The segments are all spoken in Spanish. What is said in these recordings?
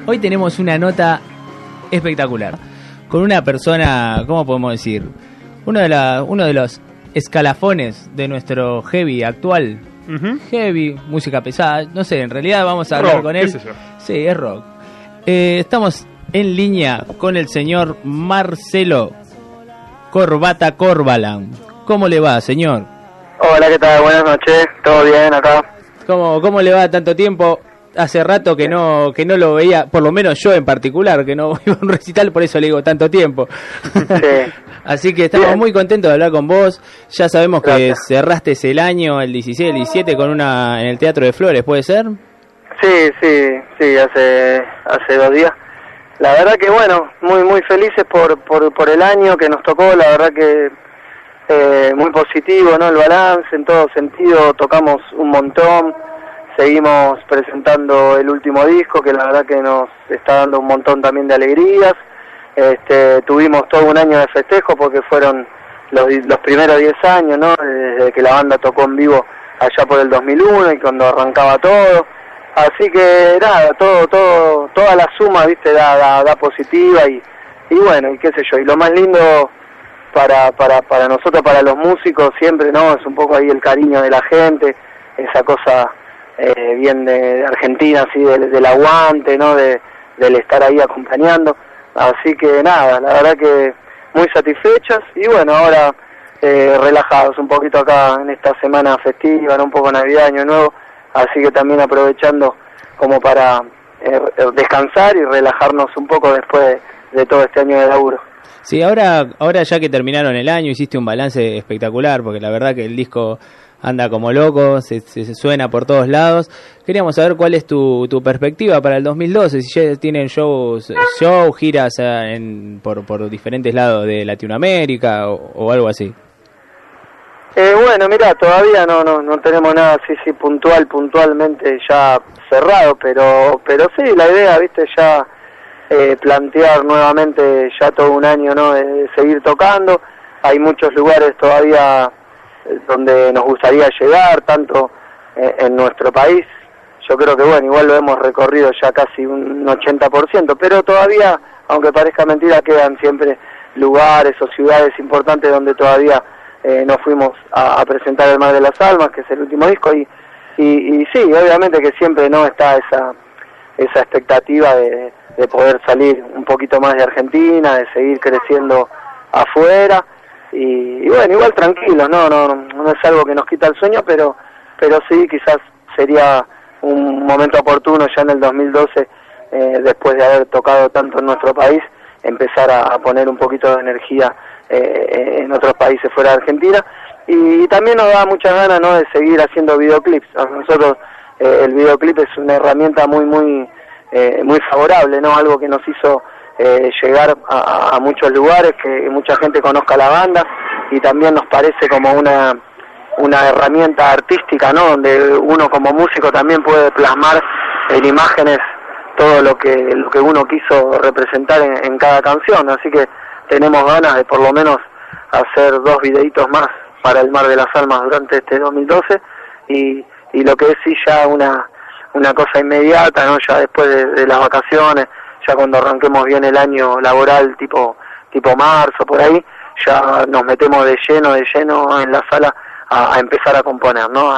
Hoy tenemos una nota espectacular con una persona, ¿cómo podemos decir? Uno de los escalafones de nuestro heavy actual. Heavy, música pesada, no sé, en realidad vamos a hablar rock, con él. ¿qué sé yo? Sí, es rock. Estamos en línea con el señor Marcelo Corbata Corbalan. ¿Cómo le va, señor? Hola, ¿qué tal? Buenas noches, ¿todo bien acá? ¿Cómo le va tanto tiempo? Hace rato que no lo veía, por lo menos yo en particular, que no iba a un recital, por eso le digo tanto tiempo. Sí. Así que estamos muy contentos de hablar con vos. Ya sabemos Gracias. que cerraste el año, el 16, el 17, en el Teatro de Flores, ¿puede ser? Sí, hace 2 días. La verdad que bueno, muy felices por el año que nos tocó, la verdad que muy positivo, ¿no? El balance en todo sentido, tocamos un montón, seguimos presentando el último disco que la verdad que nos está dando un montón también de alegrías. Tuvimos todo un año de festejo porque fueron los primeros 10 años, ¿no? Desde que la banda tocó en vivo allá por el 2001 y cuando arrancaba todo. Así que nada, toda la suma, viste, da positiva y bueno, y qué sé yo, y lo más lindo para nosotros, para los músicos siempre, ¿no? Es un poco ahí el cariño de la gente, esa cosa bien de Argentina, así del aguante, ¿no? Del estar ahí acompañando. Así que nada, la verdad que muy satisfechos y bueno, ahora relajados un poquito acá en esta semana festiva, ¿no? Un poco Navidad, Año Nuevo. Así que también aprovechando como para descansar y relajarnos un poco después de todo este año de laburo. Sí, ahora ya que terminaron el año, hiciste un balance espectacular, porque la verdad que el disco anda como loco, se suena por todos lados. Queríamos saber cuál es tu perspectiva para el 2012, si ya tienen shows, giras por diferentes lados de Latinoamérica o algo así. Bueno, mira, todavía no tenemos nada así puntualmente ya cerrado, pero sí, la idea, viste, ya plantear nuevamente ya todo un año, ¿no? De seguir tocando. Hay muchos lugares todavía donde nos gustaría llegar, tanto en nuestro país. Yo creo que, bueno, igual lo hemos recorrido ya casi un 80%, pero todavía, aunque parezca mentira, quedan siempre lugares o ciudades importantes donde todavía nos fuimos a presentar El Mar de las Almas, que es el último disco, y sí, obviamente que siempre no está esa expectativa de poder salir un poquito más de Argentina, de seguir creciendo afuera, y bueno, igual tranquilos, no es algo que nos quita el sueño, pero sí, quizás sería un momento oportuno ya en el 2012, después de haber tocado tanto en nuestro país, empezar a poner un poquito de energía en otros países fuera de Argentina, y también nos da muchas ganas, ¿no? De seguir haciendo videoclips. A nosotros el videoclip es una herramienta muy favorable, ¿no? Algo que nos hizo llegar a muchos lugares, que mucha gente conozca la banda, y también nos parece como una herramienta artística, ¿no? Donde uno como músico también puede plasmar en imágenes todo lo que uno quiso representar en cada canción. Así que tenemos ganas de por lo menos hacer 2 videitos más para El Mar de las Almas durante este 2012, y lo que es sí ya una cosa inmediata, ¿no? Ya después de las vacaciones, ya cuando arranquemos bien el año laboral, tipo marzo, por ahí, ya nos metemos de lleno en la sala a empezar a componer, ¿no?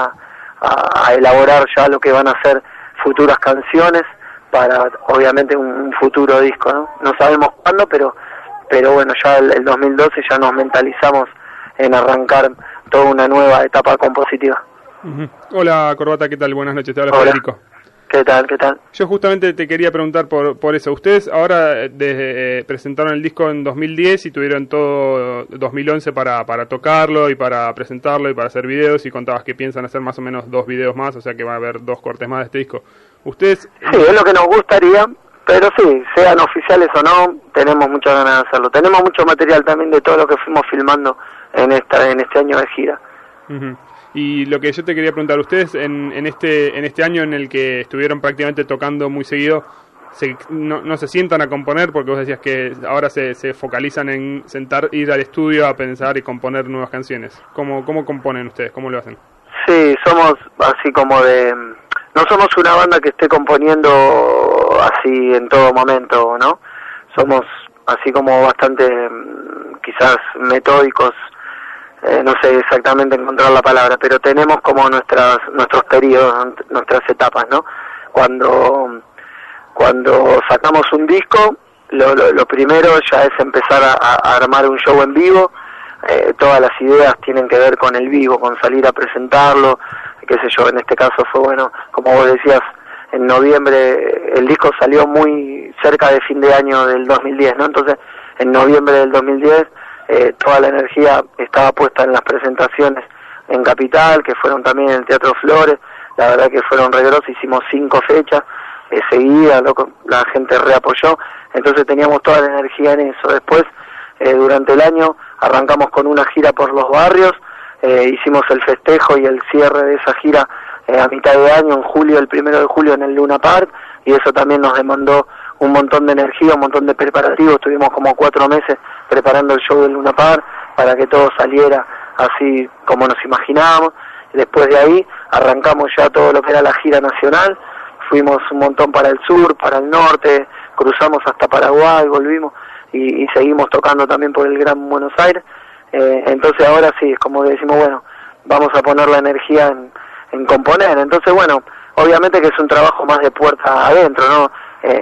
A elaborar ya lo que van a ser futuras canciones para, obviamente, un futuro disco, ¿no? No sabemos cuándo, pero bueno, ya el 2012 ya nos mentalizamos en arrancar toda una nueva etapa compositiva. Hola, Corbata, ¿qué tal? Buenas noches, te habla Hola. Federico. ¿Qué tal? Yo justamente te quería preguntar por eso. Ustedes ahora presentaron el disco en 2010 y tuvieron todo 2011 para tocarlo y para presentarlo y para hacer videos, y contabas que piensan hacer más o menos 2 videos más, o sea que va a haber 2 cortes más de este disco. Ustedes... Sí, es lo que nos gustaría, pero sí, sean oficiales o no, tenemos muchas ganas de hacerlo. Tenemos mucho material también de todo lo que fuimos filmando en este año de gira. Y lo que yo te quería preguntar, ustedes en este año en el que estuvieron prácticamente tocando muy seguido, no se sientan a componer, porque vos decías que ahora se focalizan en ir al estudio a pensar y componer nuevas canciones. ¿Cómo componen ustedes? ¿Cómo lo hacen? Sí, somos así como de no somos una banda que esté componiendo así en todo momento, ¿no? Somos así como bastante quizás metódicos, no sé exactamente encontrar la palabra, pero tenemos como nuestros periodos, nuestras etapas, ¿no? Cuando sacamos un disco, lo primero ya es empezar a armar un show en vivo. Todas las ideas tienen que ver con el vivo, con salir a presentarlo, qué sé yo, en este caso fue bueno, como vos decías, en noviembre, el disco salió muy cerca de fin de año del 2010, ¿no? Entonces, en noviembre del 2010, toda la energía estaba puesta en las presentaciones en Capital, que fueron también en el Teatro Flores, la verdad que fueron re grosos, hicimos 5 fechas seguidas, la gente reapoyó, entonces teníamos toda la energía en eso. Después, durante el año, arrancamos con una gira por los barrios, hicimos el festejo y el cierre de esa gira a mitad de año, en julio, el 1 de julio en el Luna Park, y eso también nos demandó un montón de energía, un montón de preparativos. Estuvimos como 4 meses preparando el show del Luna Park para que todo saliera así como nos imaginábamos. Y después de ahí arrancamos ya todo lo que era la gira nacional, fuimos un montón para el sur, para el norte, cruzamos hasta Paraguay, volvimos y seguimos tocando también por el Gran Buenos Aires. Entonces ahora sí, es como que decimos, bueno, vamos a poner la energía en componer. Entonces, bueno, obviamente que es un trabajo más de puerta adentro, ¿no?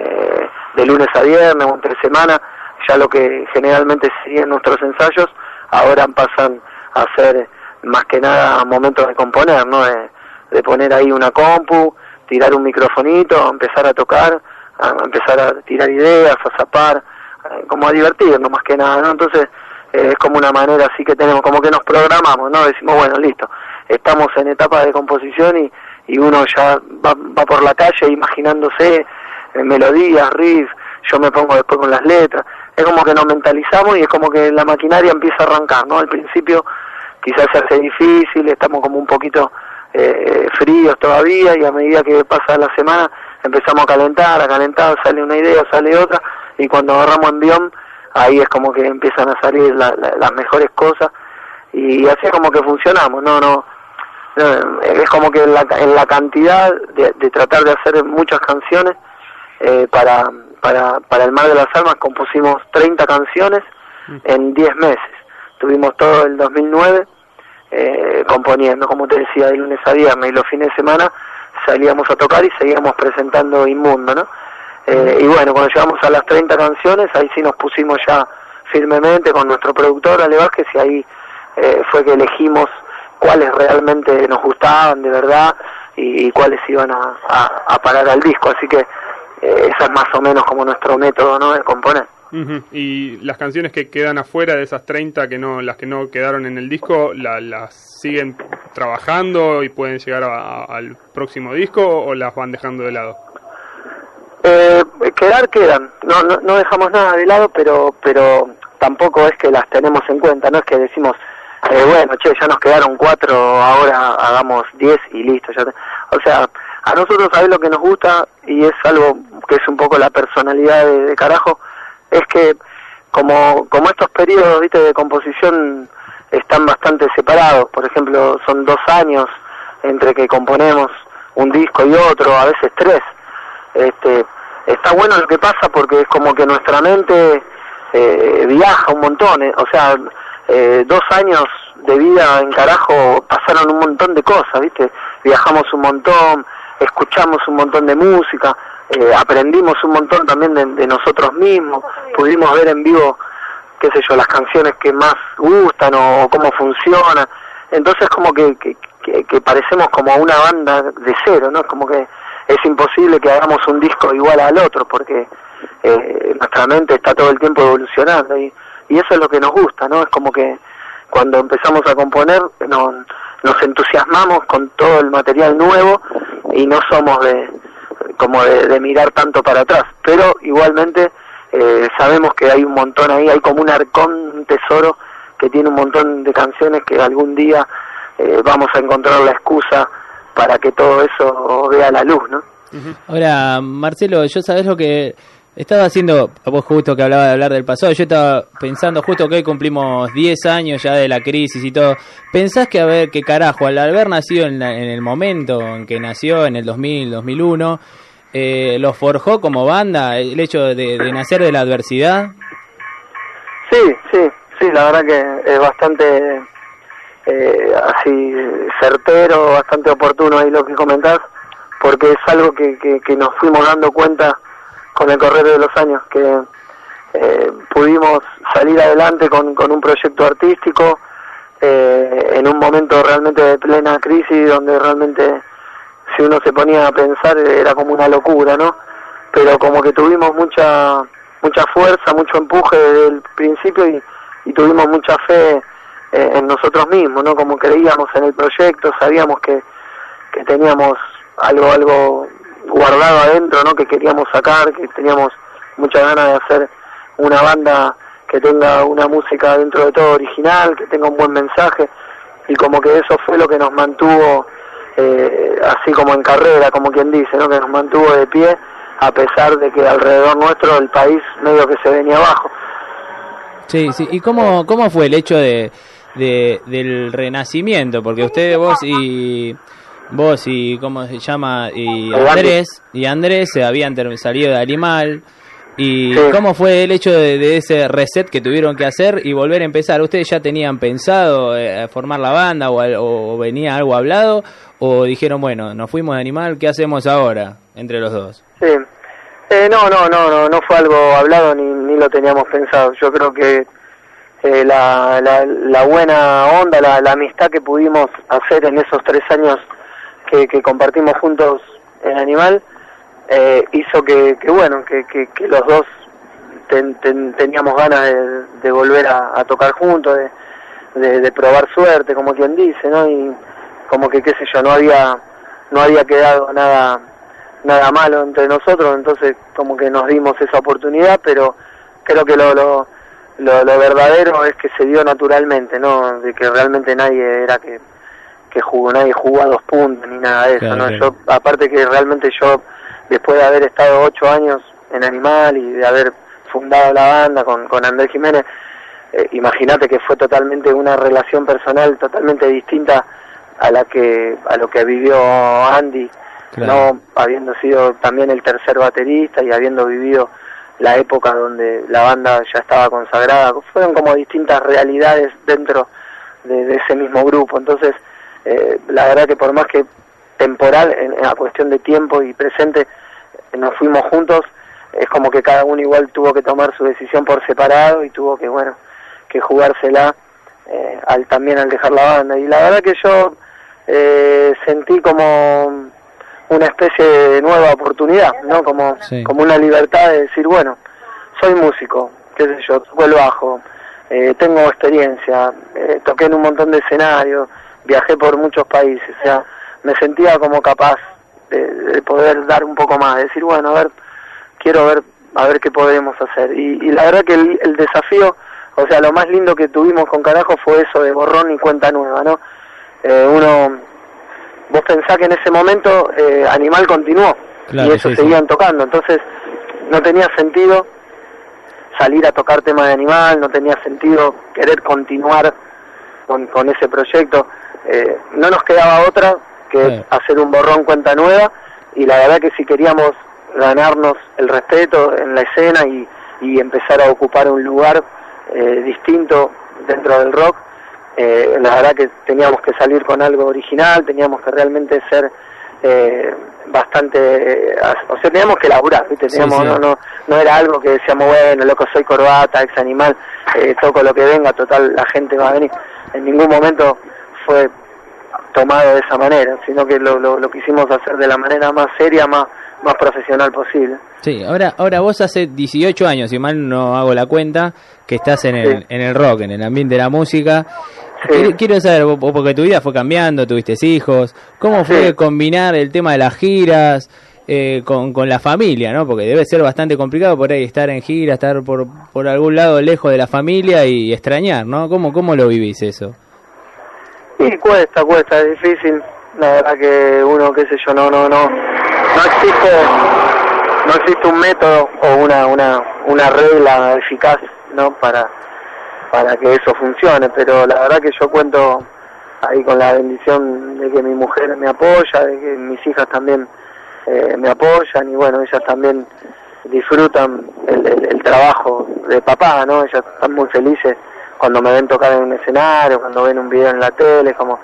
De lunes a viernes o entre semana, ya lo que generalmente serían nuestros ensayos, ahora pasan a ser más que nada momentos de componer, ¿no? De poner ahí una compu, tirar un microfonito, empezar a tocar, empezar a tirar ideas, a zapar, como a divertirnos más que nada, ¿no? Entonces, es como una manera así que tenemos, como que nos programamos, ¿no? Decimos, bueno, listo, estamos en etapa de composición y uno ya va por la calle imaginándose melodías, riffs, yo me pongo después con las letras, es como que nos mentalizamos y es como que la maquinaria empieza a arrancar, ¿no? Al principio quizás se hace difícil, estamos como un poquito fríos todavía, y a medida que pasa la semana empezamos a calentar, sale una idea, sale otra, y cuando agarramos envión, ahí es como que empiezan a salir las mejores cosas, y así es como que funcionamos, no es como que en la cantidad de tratar de hacer muchas canciones, para el Mar de las Almas compusimos 30 canciones en 10 meses, tuvimos todo el 2009 componiendo, como te decía, de lunes a viernes, y los fines de semana salíamos a tocar y seguíamos presentando Inmundo, ¿no? Y bueno, cuando llegamos a las 30 canciones, ahí sí nos pusimos ya firmemente con nuestro productor, Ale Vázquez, y ahí fue que elegimos cuáles realmente nos gustaban de verdad y cuáles iban a parar al disco, así que esa es más o menos como nuestro método, ¿no?, de componer. Uh-huh. Y las canciones que quedan afuera de esas 30, las que no quedaron en el disco, ¿las siguen trabajando y pueden llegar al próximo disco o las van dejando de lado? Quedan, no dejamos nada de lado, pero tampoco es que las tenemos en cuenta, no es que decimos, bueno, ya nos quedaron 4, ahora hagamos 10 y listo. O sea, a nosotros, ¿sabés lo que nos gusta? Y es algo que es un poco la personalidad de Carajo, es que como estos periodos, viste, de composición están bastante separados. Por ejemplo, son 2 años entre que componemos un disco y otro, a veces 3. Está bueno lo que pasa porque es como que nuestra mente viaja un montón, o sea, 2 años de vida en Carajo pasaron un montón de cosas, viste, viajamos un montón, escuchamos un montón de música, aprendimos un montón también de nosotros mismos, pudimos ver en vivo, qué sé yo, las canciones que más gustan o cómo funcionan, entonces como que parecemos como una banda de cero, ¿no? Como que es imposible que hagamos un disco igual al otro, porque nuestra mente está todo el tiempo evolucionando, y eso es lo que nos gusta, ¿no? Es como que cuando empezamos a componer nos entusiasmamos con todo el material nuevo y no somos de mirar tanto para atrás, pero igualmente sabemos que hay un montón ahí, hay como un arcón, un tesoro que tiene un montón de canciones que algún día vamos a encontrar la excusa para que todo eso vea la luz, ¿no? Ahora, Marcelo, yo sabés lo que Estaba haciendo, vos justo que hablaba de hablar del pasado, yo estaba pensando justo que hoy cumplimos 10 años ya de la crisis y todo. ¿Pensás que, a ver, que carajo, al haber nacido en el momento en que nació, en el 2000, 2001, los forjó como banda, el hecho de nacer de la adversidad? Sí, la verdad que es bastante así certero, bastante oportuno ahí lo que comentás, porque es algo que nos fuimos dando cuenta con el correr de los años, que pudimos salir adelante con un proyecto artístico en un momento realmente de plena crisis, donde realmente si uno se ponía a pensar era como una locura, ¿no? Pero como que tuvimos mucha fuerza, mucho empuje desde el principio y tuvimos mucha fe en nosotros mismos, ¿no? Como creíamos en el proyecto, sabíamos que teníamos algo guardado adentro, ¿no? Que queríamos sacar, que teníamos muchas ganas de hacer una banda que tenga una música dentro de todo original, que tenga un buen mensaje, y como que eso fue lo que nos mantuvo así como en carrera, como quien dice, ¿no? Que nos mantuvo de pie a pesar de que alrededor nuestro el país medio que se venía abajo. Sí. ¿Y cómo fue el hecho del renacimiento? Porque vos y ¿cómo se llama? Y Andrés se habían salido de Animal. ¿Y sí, cómo fue el hecho de ese reset que tuvieron que hacer y volver a empezar? ¿Ustedes ya tenían pensado formar la banda o venía algo hablado? ¿O dijeron, bueno, nos fuimos de Animal, ¿qué hacemos ahora entre los dos? Sí, no fue algo hablado ni lo teníamos pensado. Yo creo que la buena onda, la amistad que pudimos hacer en esos 3 años que compartimos juntos en Animal, hizo que los dos teníamos ganas de volver a tocar juntos, de probar suerte, como quien dice, ¿no? Y como que, qué sé yo, no había quedado nada malo entre nosotros, entonces como que nos dimos esa oportunidad, pero creo que lo verdadero es que se dio naturalmente, ¿no? De que realmente nadie jugó a 2 puntos ni nada de eso, claro, ¿no? Claro. Yo, aparte que realmente yo, después de haber estado 8 años en Animal y de haber fundado la banda con Andrés Jiménez, imagínate que fue totalmente una relación personal totalmente distinta a lo que vivió Andy, claro, no habiendo sido también el tercer baterista y habiendo vivido la época donde la banda ya estaba consagrada. Fueron como distintas realidades dentro de ese mismo grupo. Entonces la verdad que por más que temporal, en la cuestión de tiempo y presente, nos fuimos juntos, es como que cada uno igual tuvo que tomar su decisión por separado y tuvo que jugársela también al dejar la banda. Y la verdad que yo sentí como una especie de nueva oportunidad, ¿no? Como una libertad de decir, bueno, soy músico, qué sé yo, toco el bajo, tengo experiencia, toqué en un montón de escenarios, viajé por muchos países, o sea, me sentía como capaz de poder dar un poco más, de decir, bueno, quiero ver qué podemos hacer. Y la verdad que el desafío, o sea, lo más lindo que tuvimos con Carajo fue eso de borrón y cuenta nueva, ¿no? Vos pensás que en ese momento Animal continuó, claro, y ellos seguían tocando, entonces no tenía sentido salir a tocar temas de Animal, no tenía sentido querer continuar con ese proyecto. No nos quedaba otra que hacer un borrón cuenta nueva, y la verdad que si queríamos ganarnos el respeto en la escena y empezar a ocupar un lugar distinto dentro del rock, la verdad que teníamos que salir con algo original, teníamos que realmente ser bastante, o sea, teníamos que laburar, ¿viste? No era algo que decíamos, bueno, loco, soy Corbata, ex Animal, toco lo que venga, total, la gente va a venir. En ningún momento fue tomado de esa manera, sino que lo quisimos hacer de la manera más seria, más profesional posible. Sí, ahora vos hace 18 años, si mal no hago la cuenta, que estás en el rock, en el ambiente de la música. Sí. Quiero saber, vos, porque tu vida fue cambiando, tuviste hijos, ¿cómo fue combinar el tema de las giras con la familia, ¿no? Porque debe ser bastante complicado por ahí estar en gira, estar por algún lado lejos de la familia y extrañar, ¿no? ¿Cómo lo vivís eso? Sí, cuesta, es difícil. La verdad que uno, qué sé yo, no no existe un método o una regla eficaz, ¿no? Para que eso funcione, pero la verdad que yo cuento ahí con la bendición de que mi mujer me apoya, de que mis hijas también me apoyan, y bueno, ellas también disfrutan el trabajo de papá, ¿no? Ellas están muy felices cuando me ven tocar en un escenario, cuando ven un video en la tele, como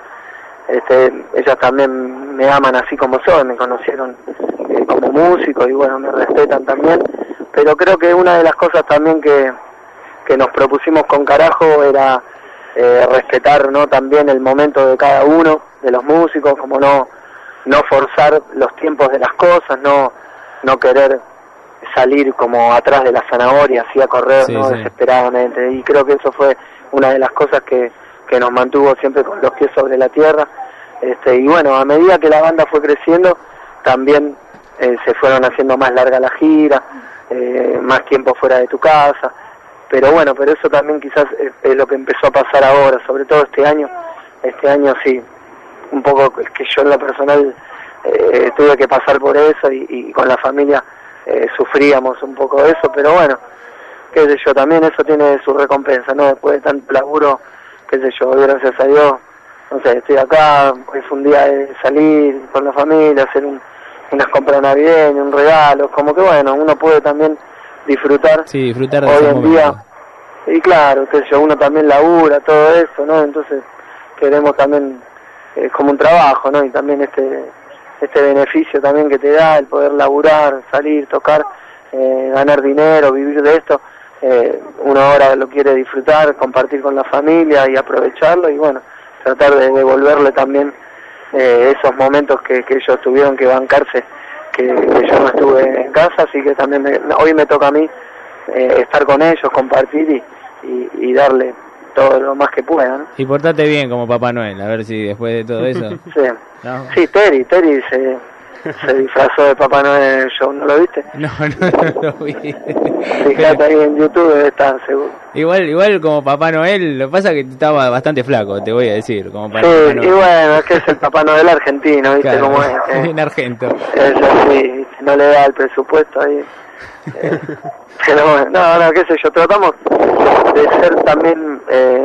ellas también me aman así como soy, me conocieron como músico y bueno, me respetan también, pero creo que una de las cosas también que nos propusimos con Carajo era respetar, ¿no? También el momento de cada uno de los músicos, como no forzar los tiempos de las cosas, no querer salir como atrás de la zanahoria, así a correr, sí, ¿no? Sí. Desesperadamente, y creo que eso fue una de las cosas que nos mantuvo siempre con los pies sobre la tierra, y bueno, a medida que la banda fue creciendo, también se fueron haciendo más larga la gira, más tiempo fuera de tu casa, pero bueno, pero eso también quizás es lo que empezó a pasar ahora, sobre todo este año sí, un poco es que yo en lo personal tuve que pasar por eso y con la familia sufríamos un poco de eso, pero bueno, qué sé yo, también eso tiene su recompensa, ¿no? Después de tanto laburo, qué sé yo, gracias a Dios, no sé, estoy acá, hoy fue un día de salir con la familia, hacer unas compras navideñas, un regalo, como que bueno, uno puede también disfrutar, Sí, disfrutar de hoy ese en momento. día, y claro, qué sé yo, uno también labura, todo eso, ¿no? Entonces queremos también como un trabajo, ¿no? Y también este beneficio también que te da el poder laburar, salir, tocar, ganar dinero, vivir de esto, uno ahora lo quiere disfrutar, compartir con la familia y aprovecharlo y bueno, tratar de devolverle también esos momentos que ellos tuvieron que bancarse, que yo no estuve en casa, así que también hoy me toca a mí estar con ellos, compartir y darle todo lo más que pueda, ¿no? Y portate bien como Papá Noel, a ver si después de todo eso... Sí, ¿No? sí, Terry se disfrazó de Papá Noel en el show, ¿no lo viste? No lo vi. Fíjate ahí en YouTube, debe estar seguro. Igual como Papá Noel, lo que pasa es que estaba bastante flaco, te voy a decir, como para Sí, Papá Noel. y bueno, es que es el Papá Noel argentino, ¿viste Claro, cómo es? bien argento. Es así, no le da el presupuesto ahí. Pero bueno, no, qué sé yo, tratamos de ser también,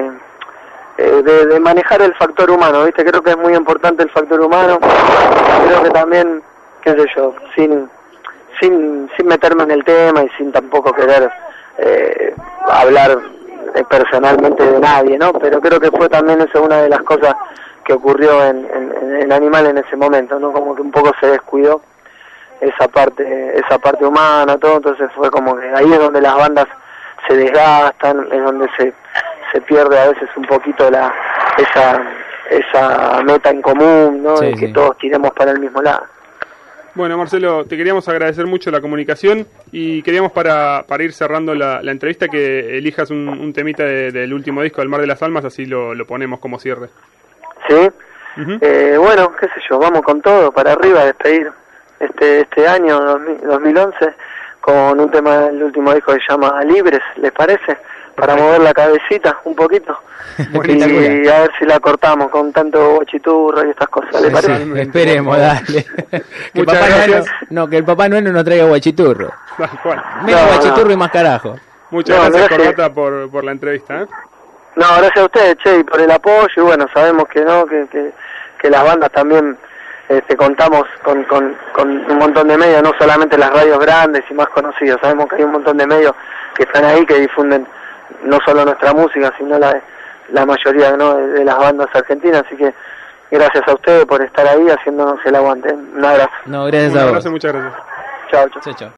de manejar el factor humano, ¿viste? Creo que es muy importante el factor humano, creo que también, qué sé yo, sin meterme en el tema y sin tampoco querer hablar personalmente de nadie, ¿no? Pero creo que fue también eso una de las cosas que ocurrió en Animal en ese momento, ¿no? Como que un poco se descuidó esa parte humana, todo, entonces fue como que ahí es donde las bandas se desgastan, es donde se pierde a veces un poquito esa meta en común, ¿no? Sí, De que sí. todos tiremos para el mismo lado. Bueno, Marcelo, te queríamos agradecer mucho la comunicación y queríamos para ir cerrando la entrevista que elijas un temita del último disco, del Mar de las Almas, así lo ponemos como cierre. ¿Sí? Ujú. Bueno, qué sé yo, vamos con todo, para arriba, a despedir este año 2011 con un tema del último disco que se llama Libres, ¿les parece? Para mover la cabecita un poquito y a ver si la cortamos con tanto bochiturro y estas cosas, ¿les parece? Sí, esperemos, dale. Que Muchas Papá Noel gracias. que el Papá Noel no nos traiga guachiturro. Tal cual. Menos No, guachiturro no. y más carajo. Muchas No, gracias, gracias. Corbata, por la entrevista. No, gracias a ustedes, che, y por el apoyo, y bueno, sabemos que no, que las bandas también contamos con un montón de medios, no solamente las radios grandes y más conocidas, sabemos que hay un montón de medios que están ahí, que difunden no solo nuestra música, sino la mayoría, ¿no?, de las bandas argentinas, así que gracias a ustedes por estar ahí haciéndonos el aguante. Un abrazo. No, gracias Un a abrazo, vos. muchas gracias. Chao, chao. Chao, chao.